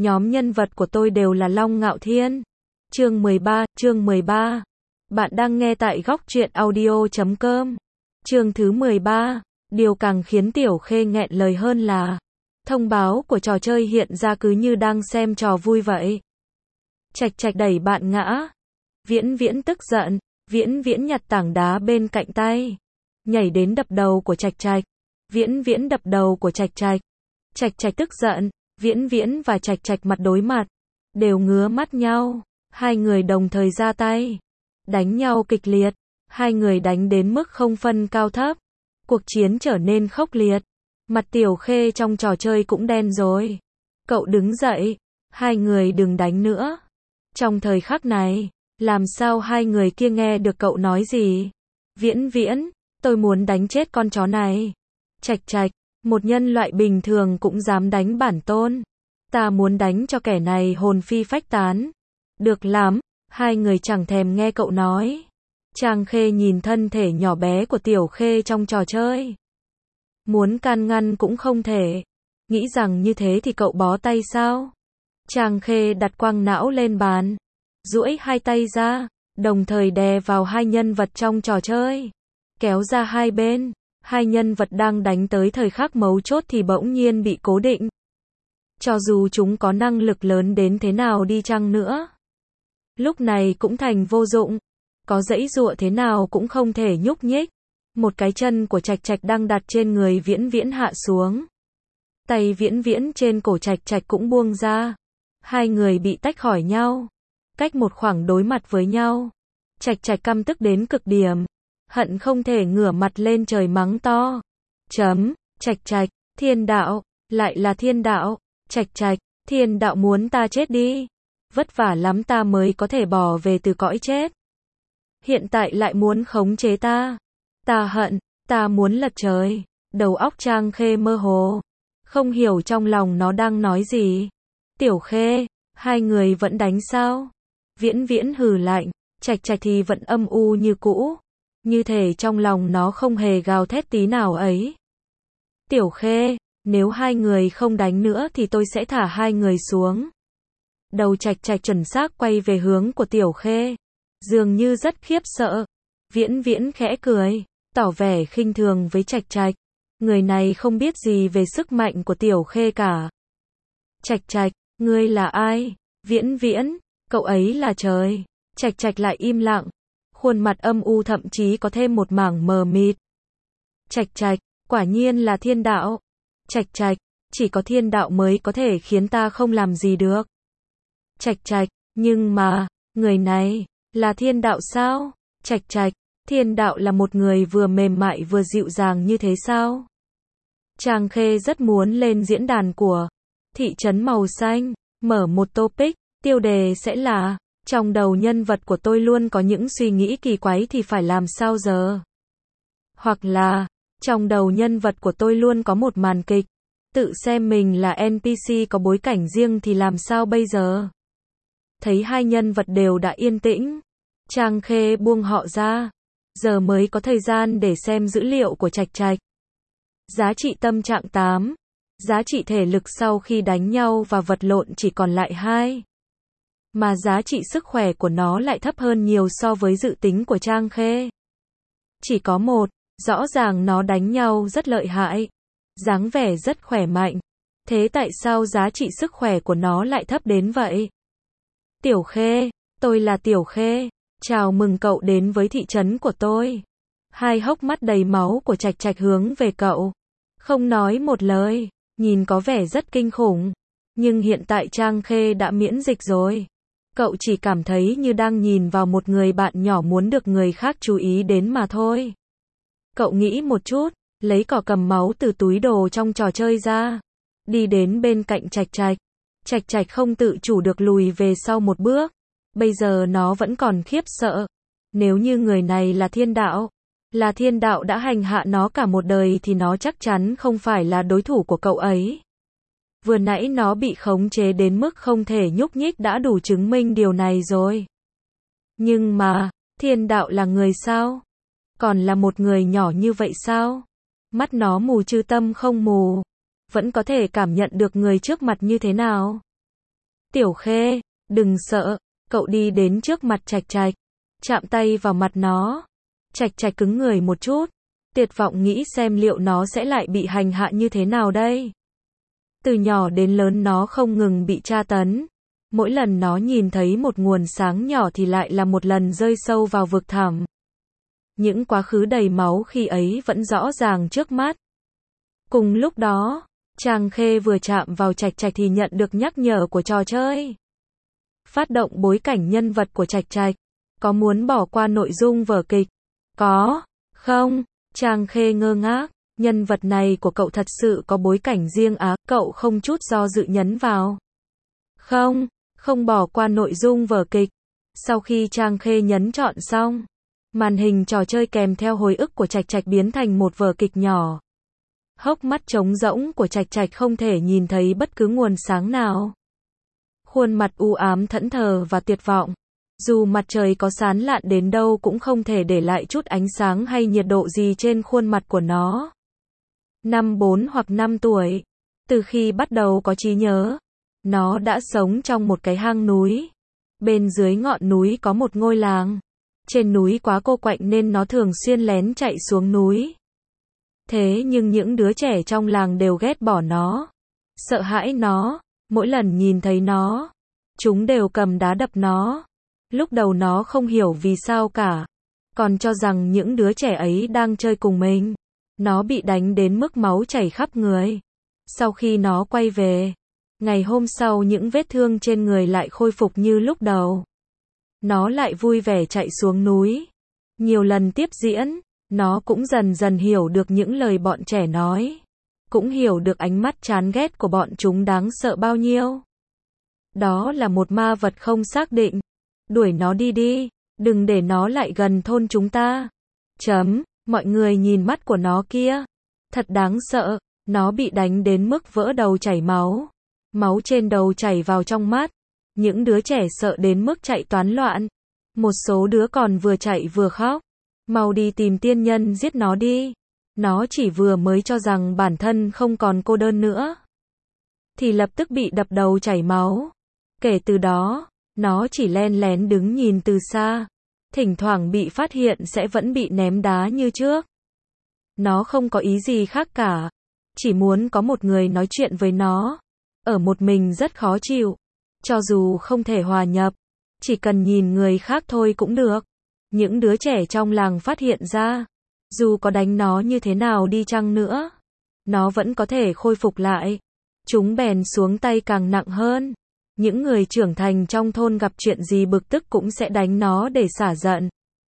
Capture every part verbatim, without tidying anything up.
Nhóm nhân vật của tôi đều là Long Ngạo Thiên. Chương mười ba, chương mười ba. Bạn đang nghe tại góc truyện audio chấm com. Chương thứ mười ba. Điều càng khiến Tiểu Khê nghẹn lời hơn là thông báo của trò chơi hiện ra cứ như đang xem trò vui vậy. Trạch Trạch đẩy bạn ngã. Viễn Viễn tức giận, Viễn Viễn nhặt tảng đá bên cạnh tay, nhảy đến đập đầu của Trạch Trạch. Viễn Viễn đập đầu của Trạch Trạch. Trạch Trạch tức giận, Viễn Viễn và Trạch Trạch mặt đối mặt, đều ngứa mắt nhau. Hai người đồng thời ra tay, đánh nhau kịch liệt. Hai người đánh đến mức không phân cao thấp. Cuộc chiến trở nên khốc liệt. Mặt Tiểu Khê trong trò chơi cũng đen rồi. Cậu đứng dậy, hai người đừng đánh nữa. Trong thời khắc này, làm sao hai người kia nghe được cậu nói gì? Viễn Viễn, tôi muốn đánh chết con chó này. Trạch Trạch, một nhân loại bình thường cũng dám đánh bản tôn. Ta muốn đánh cho kẻ này hồn phi phách tán. Được lắm, hai người chẳng thèm nghe cậu nói. Trang Khê nhìn thân thể nhỏ bé của Tiểu Khê trong trò chơi. Muốn can ngăn cũng không thể. Nghĩ rằng như thế thì cậu bó tay sao? Trang Khê đặt quang não lên bàn, duỗi hai tay ra, đồng thời đè vào hai nhân vật trong trò chơi, kéo ra hai bên. Hai nhân vật đang đánh tới thời khắc mấu chốt thì bỗng nhiên bị cố định. Cho dù chúng có năng lực lớn đến thế nào đi chăng nữa, lúc này cũng thành vô dụng. Có giãy giụa thế nào cũng không thể nhúc nhích. Một cái chân của Trạch Trạch đang đặt trên người Viễn Viễn hạ xuống. Tay Viễn Viễn trên cổ Trạch Trạch cũng buông ra. Hai người bị tách khỏi nhau, cách một khoảng đối mặt với nhau. Trạch Trạch căm tức đến cực điểm, hận không thể ngửa mặt lên trời mắng to. Chấm, Trạch Trạch, thiên đạo, lại là thiên đạo. Trạch Trạch, thiên đạo muốn ta chết đi. Vất vả lắm ta mới có thể bỏ về từ cõi chết. Hiện tại lại muốn khống chế ta. Ta hận, ta muốn lật trời. Đầu óc Trang Khê mơ hồ, không hiểu trong lòng nó đang nói gì. Tiểu Khê, hai người vẫn đánh sao? Viễn Viễn hừ lạnh, Trạch Trạch thì vẫn âm u như cũ. Như thể trong lòng nó không hề gào thét tí nào ấy. Tiểu Khê, nếu hai người không đánh nữa thì tôi sẽ thả hai người xuống. Đầu Trạch Trạch chuẩn xác quay về hướng của Tiểu Khê, dường như rất khiếp sợ. Viễn Viễn khẽ cười, tỏ vẻ khinh thường với Trạch Trạch. Người này không biết gì về sức mạnh của Tiểu Khê cả. Trạch Trạch, ngươi là ai? Viễn Viễn, cậu ấy là trời. Trạch Trạch lại im lặng, khuôn mặt âm u thậm chí có thêm một mảng mờ mịt. Trạch Trạch, quả nhiên là thiên đạo. Trạch Trạch, chỉ có thiên đạo mới có thể khiến ta không làm gì được. Trạch Trạch, nhưng mà, người này, là thiên đạo sao? Trạch Trạch, thiên đạo là một người vừa mềm mại vừa dịu dàng như thế sao? Trang Khê rất muốn lên diễn đàn của thị trấn màu xanh, mở một topic, tiêu đề sẽ là, trong đầu nhân vật của tôi luôn có những suy nghĩ kỳ quái thì phải làm sao giờ? Hoặc là, trong đầu nhân vật của tôi luôn có một màn kịch, tự xem mình là en pê xê có bối cảnh riêng thì làm sao bây giờ? Thấy hai nhân vật đều đã yên tĩnh, Trang Khê buông họ ra, giờ mới có thời gian để xem dữ liệu của Trạch Trạch. Giá trị tâm trạng tám, giá trị thể lực sau khi đánh nhau và vật lộn chỉ còn lại hai. Mà giá trị sức khỏe của nó lại thấp hơn nhiều so với dự tính của Trang Khê. Chỉ có một, rõ ràng nó đánh nhau rất lợi hại, dáng vẻ rất khỏe mạnh. Thế tại sao giá trị sức khỏe của nó lại thấp đến vậy? Tiểu Khê, tôi là Tiểu Khê, chào mừng cậu đến với thị trấn của tôi. Hai hốc mắt đầy máu của Trạch Trạch hướng về cậu, không nói một lời, nhìn có vẻ rất kinh khủng. Nhưng hiện tại Trang Khê đã miễn dịch rồi. Cậu chỉ cảm thấy như đang nhìn vào một người bạn nhỏ muốn được người khác chú ý đến mà thôi. Cậu nghĩ một chút, lấy cỏ cầm máu từ túi đồ trong trò chơi ra, đi đến bên cạnh Trạch Trạch. Trạch Trạch không tự chủ được lùi về sau một bước. Bây giờ nó vẫn còn khiếp sợ. Nếu như người này là thiên đạo, là thiên đạo đã hành hạ nó cả một đời thì nó chắc chắn không phải là đối thủ của cậu ấy. Vừa nãy nó bị khống chế đến mức không thể nhúc nhích đã đủ chứng minh điều này rồi. Nhưng mà, thiên đạo là người sao? Còn là một người nhỏ như vậy sao? Mắt nó mù chứ tâm không mù, vẫn có thể cảm nhận được người trước mặt như thế nào. Tiểu Khê, đừng sợ, cậu đi đến trước mặt Trạch Trạch, chạm tay vào mặt nó. Trạch Trạch cứng người một chút, tuyệt vọng nghĩ xem liệu nó sẽ lại bị hành hạ như thế nào đây. Từ nhỏ đến lớn nó không ngừng bị tra tấn. Mỗi lần nó nhìn thấy một nguồn sáng nhỏ thì lại là một lần rơi sâu vào vực thẳm. Những quá khứ đầy máu khi ấy vẫn rõ ràng trước mắt. Cùng lúc đó, Trang Khê vừa chạm vào Trạch Trạch thì nhận được nhắc nhở của trò chơi. Phát động bối cảnh nhân vật của Trạch Trạch. Có muốn bỏ qua nội dung vở kịch? Có, không? Trang Khê ngơ ngác. Nhân vật này của cậu thật sự có bối cảnh riêng á? Cậu không chút do dự nhấn vào. Không, không bỏ qua nội dung vở kịch. Sau khi Trang Khê nhấn chọn xong, màn hình trò chơi kèm theo hồi ức của Trạch Trạch biến thành một vở kịch nhỏ. Hốc mắt trống rỗng của Trạch Trạch không thể nhìn thấy bất cứ nguồn sáng nào. Khuôn mặt u ám thẫn thờ và tuyệt vọng. Dù mặt trời có sáng lạn đến đâu cũng không thể để lại chút ánh sáng hay nhiệt độ gì trên khuôn mặt của nó. Năm bốn hoặc năm tuổi. Từ khi bắt đầu có trí nhớ, nó đã sống trong một cái hang núi. Bên dưới ngọn núi có một ngôi làng. Trên núi quá cô quạnh nên nó thường xuyên lén chạy xuống núi. Thế nhưng những đứa trẻ trong làng đều ghét bỏ nó, sợ hãi nó, mỗi lần nhìn thấy nó, chúng đều cầm đá đập nó. Lúc đầu nó không hiểu vì sao cả, còn cho rằng những đứa trẻ ấy đang chơi cùng mình. Nó bị đánh đến mức máu chảy khắp người. Sau khi nó quay về, ngày hôm sau những vết thương trên người lại khôi phục như lúc đầu. Nó lại vui vẻ chạy xuống núi. Nhiều lần tiếp diễn, nó cũng dần dần hiểu được những lời bọn trẻ nói. Cũng hiểu được ánh mắt chán ghét của bọn chúng đáng sợ bao nhiêu. Đó là một ma vật không xác định. Đuổi nó đi đi, đừng để nó lại gần thôn chúng ta. Chấm, mọi người nhìn mắt của nó kia. Thật đáng sợ, nó bị đánh đến mức vỡ đầu chảy máu. Máu trên đầu chảy vào trong mắt. Những đứa trẻ sợ đến mức chạy toán loạn. Một số đứa còn vừa chạy vừa khóc. Mau đi tìm tiên nhân giết nó đi. Nó chỉ vừa mới cho rằng bản thân không còn cô đơn nữa, thì lập tức bị đập đầu chảy máu. Kể từ đó, nó chỉ len lén đứng nhìn từ xa. Thỉnh thoảng bị phát hiện sẽ vẫn bị ném đá như trước. Nó không có ý gì khác cả. Chỉ muốn có một người nói chuyện với nó. Ở một mình rất khó chịu. Cho dù không thể hòa nhập, chỉ cần nhìn người khác thôi cũng được. Những đứa trẻ trong làng phát hiện ra, dù có đánh nó như thế nào đi chăng nữa, nó vẫn có thể khôi phục lại. Chúng bèn xuống tay càng nặng hơn. Những người trưởng thành trong thôn gặp chuyện gì bực tức cũng sẽ đánh nó để xả giận.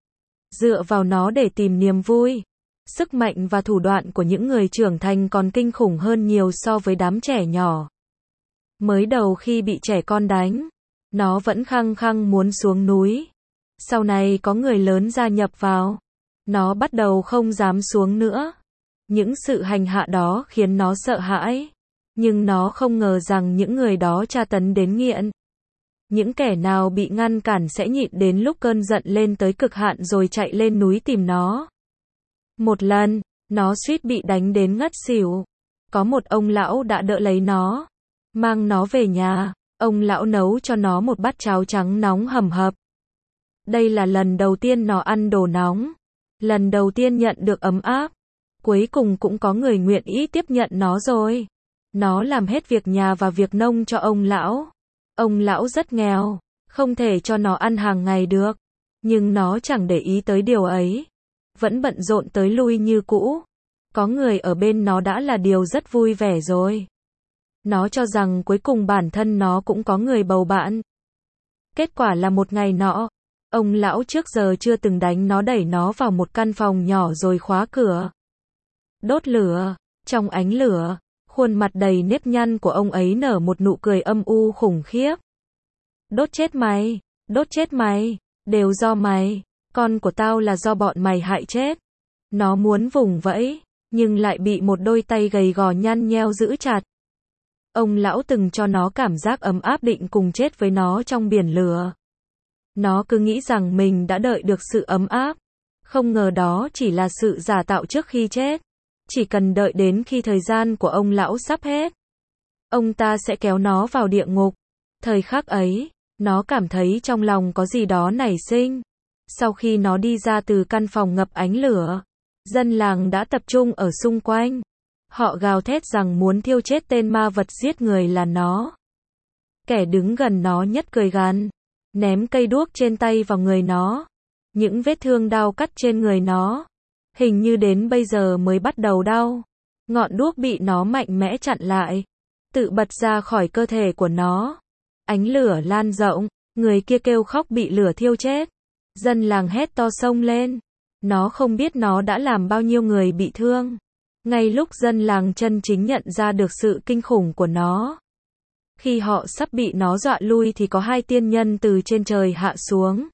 Dựa vào nó để tìm niềm vui. Sức mạnh và thủ đoạn của những người trưởng thành còn kinh khủng hơn nhiều so với đám trẻ nhỏ. Mới đầu khi bị trẻ con đánh, nó vẫn khăng khăng muốn xuống núi. Sau này có người lớn gia nhập vào, nó bắt đầu không dám xuống nữa. Những sự hành hạ đó khiến nó sợ hãi. Nhưng nó không ngờ rằng những người đó tra tấn đến nghiện. Những kẻ nào bị ngăn cản sẽ nhịn đến lúc cơn giận lên tới cực hạn rồi chạy lên núi tìm nó. Một lần, nó suýt bị đánh đến ngất xỉu. Có một ông lão đã đỡ lấy nó, mang nó về nhà. Ông lão nấu cho nó một bát cháo trắng nóng hầm hập. Đây là lần đầu tiên nó ăn đồ nóng. Lần đầu tiên nhận được ấm áp. Cuối cùng cũng có người nguyện ý tiếp nhận nó rồi. Nó làm hết việc nhà và việc nông cho ông lão. Ông lão rất nghèo, không thể cho nó ăn hàng ngày được. Nhưng nó chẳng để ý tới điều ấy. Vẫn bận rộn tới lui như cũ. Có người ở bên nó đã là điều rất vui vẻ rồi. Nó cho rằng cuối cùng bản thân nó cũng có người bầu bạn. Kết quả là một ngày nọ, ông lão trước giờ chưa từng đánh nó đẩy nó vào một căn phòng nhỏ rồi khóa cửa. Đốt lửa, trong ánh lửa, khuôn mặt đầy nếp nhăn của ông ấy nở một nụ cười âm u khủng khiếp. Đốt chết mày, đốt chết mày, đều do mày, con của tao là do bọn mày hại chết. Nó muốn vùng vẫy, nhưng lại bị một đôi tay gầy gò nhăn nheo giữ chặt. Ông lão từng cho nó cảm giác ấm áp định cùng chết với nó trong biển lửa. Nó cứ nghĩ rằng mình đã đợi được sự ấm áp. Không ngờ đó chỉ là sự giả tạo trước khi chết. Chỉ cần đợi đến khi thời gian của ông lão sắp hết, ông ta sẽ kéo nó vào địa ngục. Thời khắc ấy, nó cảm thấy trong lòng có gì đó nảy sinh. Sau khi nó đi ra từ căn phòng ngập ánh lửa, dân làng đã tập trung ở xung quanh. Họ gào thét rằng muốn thiêu chết tên ma vật giết người là nó. Kẻ đứng gần nó nhất cười gằn, ném cây đuốc trên tay vào người nó. Những vết thương đau cắt trên người nó, hình như đến bây giờ mới bắt đầu đau. Ngọn đuốc bị nó mạnh mẽ chặn lại, tự bật ra khỏi cơ thể của nó. Ánh lửa lan rộng, người kia kêu khóc bị lửa thiêu chết. Dân làng hét to xông lên. Nó không biết nó đã làm bao nhiêu người bị thương. Ngay lúc dân làng chân chính nhận ra được sự kinh khủng của nó, khi họ sắp bị nó dọa lui thì có hai tiên nhân từ trên trời hạ xuống.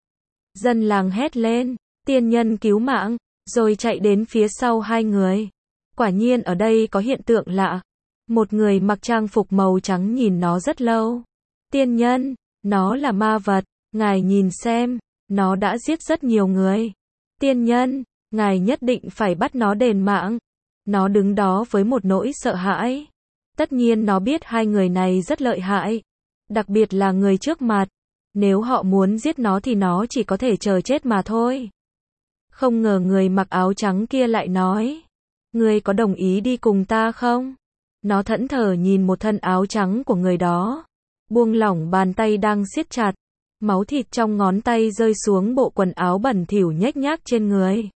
Dân làng hét lên, tiên nhân cứu mạng, rồi chạy đến phía sau hai người. Quả nhiên ở đây có hiện tượng lạ. Một người mặc trang phục màu trắng nhìn nó rất lâu. Tiên nhân, nó là ma vật, ngài nhìn xem, nó đã giết rất nhiều người. Tiên nhân, ngài nhất định phải bắt nó đền mạng. Nó đứng đó với một nỗi sợ hãi. Tất nhiên nó biết hai người này rất lợi hại. Đặc biệt là người trước mặt. Nếu họ muốn giết nó thì nó chỉ có thể chờ chết mà thôi. Không ngờ người mặc áo trắng kia lại nói, ngươi có đồng ý đi cùng ta không? Nó thẫn thờ nhìn một thân áo trắng của người đó, buông lỏng bàn tay đang siết chặt. Máu thịt trong ngón tay rơi xuống bộ quần áo bẩn thỉu nhếch nhác trên người.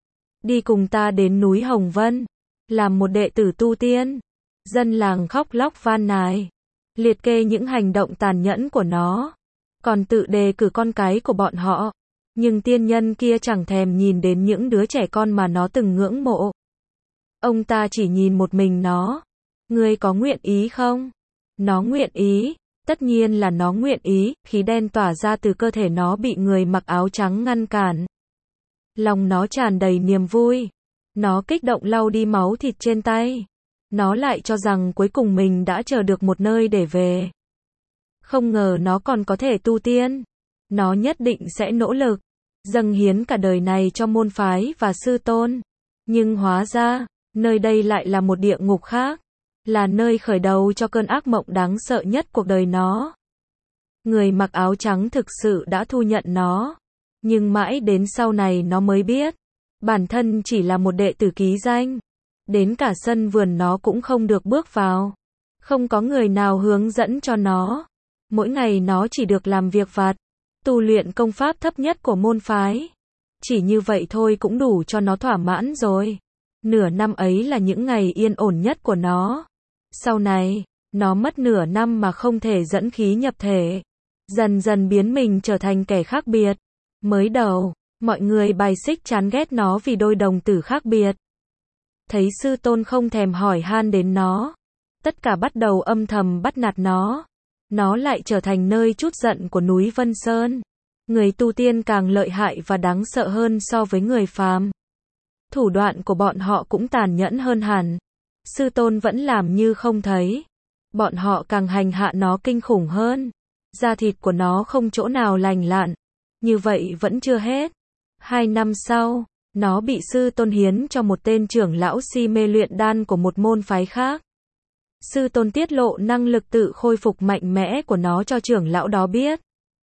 Đi cùng ta đến núi Hồng Vân, làm một đệ tử tu tiên. Dân làng khóc lóc van nài, liệt kê những hành động tàn nhẫn của nó, còn tự đề cử con cái của bọn họ. Nhưng tiên nhân kia chẳng thèm nhìn đến những đứa trẻ con mà nó từng ngưỡng mộ. Ông ta chỉ nhìn một mình nó. Ngươi có nguyện ý không? Nó nguyện ý. Tất nhiên là nó nguyện ý. Khí đen tỏa ra từ cơ thể nó bị người mặc áo trắng ngăn cản. Lòng nó tràn đầy niềm vui. Nó kích động lau đi máu thịt trên tay. Nó lại cho rằng cuối cùng mình đã chờ được một nơi để về. Không ngờ nó còn có thể tu tiên. Nó nhất định sẽ nỗ lực, dâng hiến cả đời này cho môn phái và sư tôn. Nhưng hóa ra, nơi đây lại là một địa ngục khác. Là nơi khởi đầu cho cơn ác mộng đáng sợ nhất cuộc đời nó. Người mặc áo trắng thực sự đã thu nhận nó. Nhưng mãi đến sau này nó mới biết. Bản thân chỉ là một đệ tử ký danh. Đến cả sân vườn nó cũng không được bước vào. Không có người nào hướng dẫn cho nó. Mỗi ngày nó chỉ được làm việc vặt. Tu luyện công pháp thấp nhất của môn phái. Chỉ như vậy thôi cũng đủ cho nó thỏa mãn rồi. Nửa năm ấy là những ngày yên ổn nhất của nó. Sau này, nó mất nửa năm mà không thể dẫn khí nhập thể. Dần dần biến mình trở thành kẻ khác biệt. Mới đầu, mọi người bài xích chán ghét nó vì đôi đồng tử khác biệt. Thấy sư tôn không thèm hỏi han đến nó. Tất cả bắt đầu âm thầm bắt nạt nó. Nó lại trở thành nơi trút giận của núi Vân Sơn. Người tu tiên càng lợi hại và đáng sợ hơn so với người phàm. Thủ đoạn của bọn họ cũng tàn nhẫn hơn hẳn. Sư tôn vẫn làm như không thấy. Bọn họ càng hành hạ nó kinh khủng hơn. Da thịt của nó không chỗ nào lành lặn. Như vậy vẫn chưa hết. Hai năm sau, nó bị sư tôn hiến cho một tên trưởng lão si mê luyện đan của một môn phái khác. Sư tôn tiết lộ năng lực tự khôi phục mạnh mẽ của nó cho trưởng lão đó biết.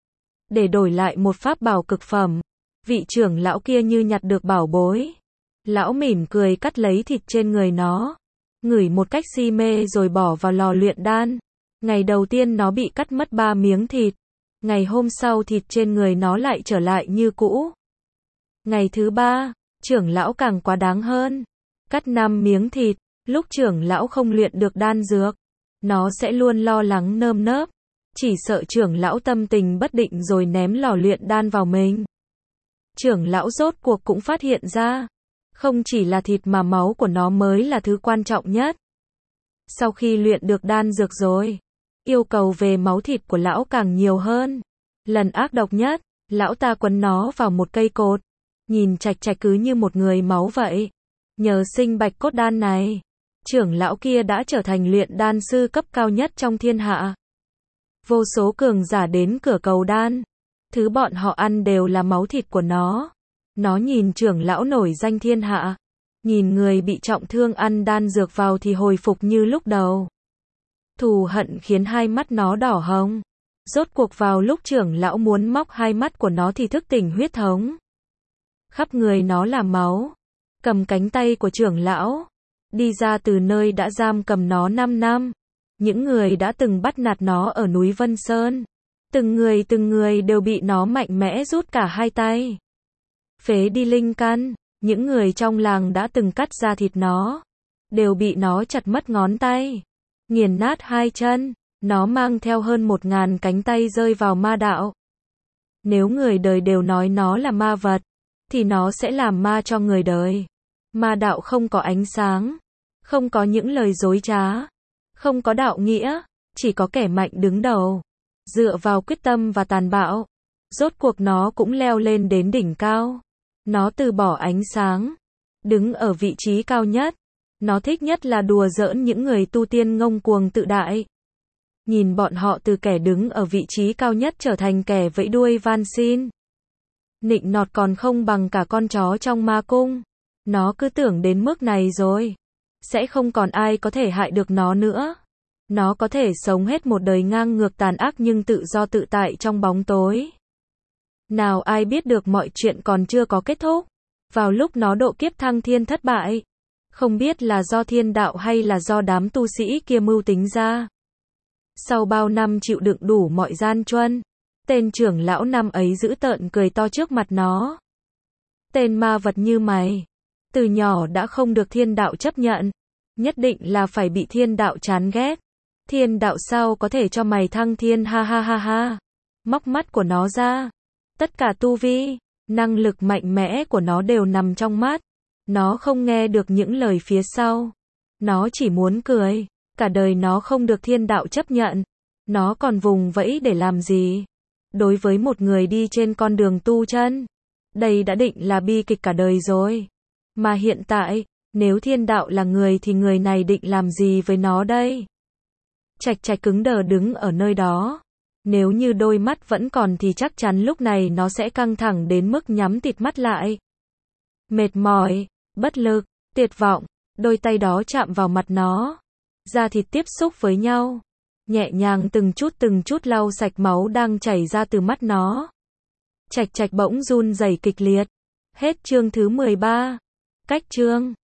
Để đổi lại một pháp bảo cực phẩm. Vị trưởng lão kia như nhặt được bảo bối. Lão mỉm cười cắt lấy thịt trên người nó. Ngửi một cách si mê rồi bỏ vào lò luyện đan. Ngày đầu tiên nó bị cắt mất ba miếng thịt. Ngày hôm sau thịt trên người nó lại trở lại như cũ. Ngày thứ ba, trưởng lão càng quá đáng hơn. Cắt năm miếng thịt. Lúc trưởng lão không luyện được đan dược, nó sẽ luôn lo lắng nơm nớp. Chỉ sợ trưởng lão tâm tình bất định rồi ném lò luyện đan vào mình. Trưởng lão rốt cuộc cũng phát hiện ra. Không chỉ là thịt mà máu của nó mới là thứ quan trọng nhất. Sau khi luyện được đan dược rồi, yêu cầu về máu thịt của lão càng nhiều hơn. Lần ác độc nhất, lão ta quấn nó vào một cây cột. Nhìn chạch chạch cứ như một người máu vậy. Nhờ sinh bạch cốt đan này, trưởng lão kia đã trở thành luyện đan sư cấp cao nhất trong thiên hạ. Vô số cường giả đến cửa cầu đan. Thứ bọn họ ăn đều là máu thịt của nó. Nó nhìn trưởng lão nổi danh thiên hạ. Nhìn người bị trọng thương ăn đan dược vào thì hồi phục như lúc đầu. Thù hận khiến hai mắt nó đỏ hồng. Rốt cuộc vào lúc trưởng lão muốn móc hai mắt của nó thì thức tỉnh huyết thống. Khắp người nó là máu. Cầm cánh tay của trưởng lão. Đi ra từ nơi đã giam cầm nó năm năm. Những người đã từng bắt nạt nó ở núi Vân Sơn. Từng người từng người đều bị nó mạnh mẽ rút cả hai tay. Phế đi linh căn. Những người trong làng đã từng cắt ra thịt nó. Đều bị nó chặt mất ngón tay. Nghiền nát hai chân. Nó mang theo hơn một ngàn cánh tay rơi vào ma đạo. Nếu người đời đều nói nó là ma vật, thì nó sẽ làm ma cho người đời. Ma đạo không có ánh sáng, không có những lời dối trá, không có đạo nghĩa, chỉ có kẻ mạnh đứng đầu. Dựa vào quyết tâm và tàn bạo, rốt cuộc nó cũng leo lên đến đỉnh cao. Nó từ bỏ ánh sáng, đứng ở vị trí cao nhất. Nó thích nhất là đùa giỡn những người tu tiên ngông cuồng tự đại. Nhìn bọn họ từ kẻ đứng ở vị trí cao nhất trở thành kẻ vẫy đuôi van xin. Nịnh nọt còn không bằng cả con chó trong ma cung. Nó cứ tưởng đến mức này rồi, sẽ không còn ai có thể hại được nó nữa. Nó có thể sống hết một đời ngang ngược tàn ác nhưng tự do tự tại trong bóng tối. Nào ai biết được mọi chuyện còn chưa có kết thúc. Vào lúc nó độ kiếp thăng thiên thất bại, không biết là do thiên đạo hay là do đám tu sĩ kia mưu tính ra. Sau bao năm chịu đựng đủ mọi gian truân, tên trưởng lão năm ấy dữ tợn cười to trước mặt nó. Tên ma vật như mày, từ nhỏ đã không được thiên đạo chấp nhận, nhất định là phải bị thiên đạo chán ghét. Thiên đạo sao có thể cho mày thăng thiên, ha ha ha ha. Móc mắt của nó ra. Tất cả tu vi, năng lực mạnh mẽ của nó đều nằm trong mắt. Nó không nghe được những lời phía sau. Nó chỉ muốn cười. Cả đời nó không được thiên đạo chấp nhận. Nó còn vùng vẫy để làm gì? Đối với một người đi trên con đường tu chân, đây đã định là bi kịch cả đời rồi. Mà hiện tại, nếu thiên đạo là người thì người này định làm gì với nó đây? Trạch Trạch cứng đờ đứng ở nơi đó. Nếu như đôi mắt vẫn còn thì chắc chắn lúc này nó sẽ căng thẳng đến mức nhắm tịt mắt lại. Mệt mỏi, bất lực, tuyệt vọng, đôi tay đó chạm vào mặt nó. Da thịt tiếp xúc với nhau. Nhẹ nhàng từng chút từng chút lau sạch máu đang chảy ra từ mắt nó. Trạch Trạch bỗng run rẩy kịch liệt. Hết chương thứ mười ba. Cách chương